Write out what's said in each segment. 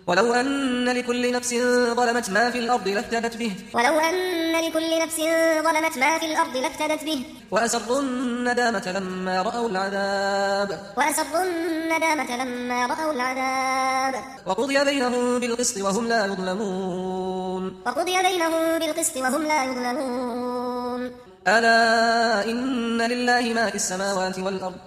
ولو أن لكل نفس ظلمت ما في الأرض لافتدت به وأسروا الندامة لما رأوا العذاب وقضي بينهم بالقسط وهم لا يظلمون ألا إن لله ما في السماوات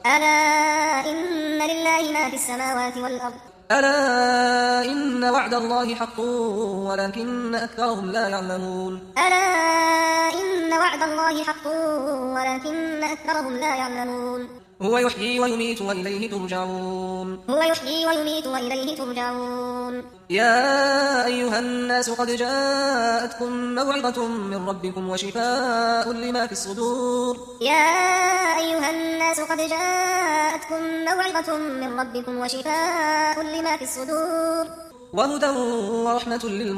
والأرض ألا إن وعد الله حق ولكن أكثرهم لا يعلمون هو يحيي ويميت وإليه ترجعون يا أيها الناس قد جاءتكم موعظة من ربكم وشفاء لما في الصدور وهدى ورحمة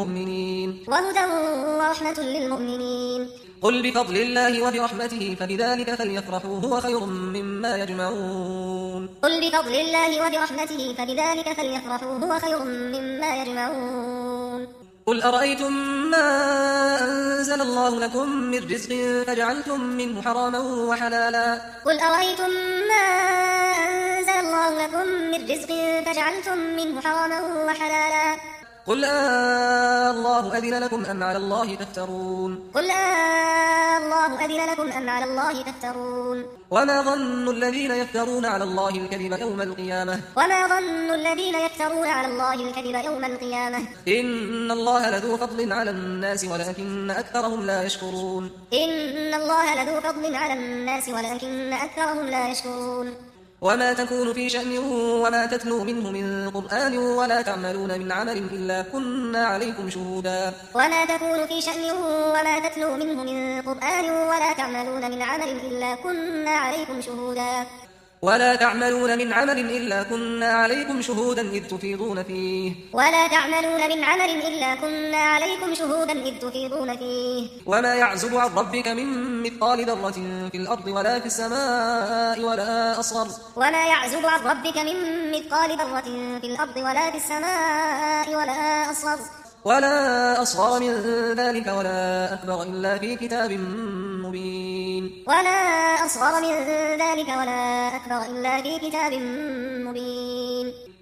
للمؤمنين قل بفضل الله وبرحمته فبذلك فليفرحوا هو خير مما يجمعون قل أرأيتم ما أنزل الله لكم من رزق فجعلتم منه حراما وحلالا قل الله أذن لكم أم على الله تفترون وما ظن الذين يفترون على الله الكذب يوم القيامة إن الله لذو فضل على الناس ولكن أكثرهم لا يشكرون وما تكون في شأن وما تتلو منه من قرآن ولا تعملون من عمل إلا كنا عليكم شهودا إذ تفيضون فيه وما يعزب عن ربك من مثقال ذرة في الأرض ولا في السماء ولا أصغر من ذلك ولا أكبر إلا في كتاب مبين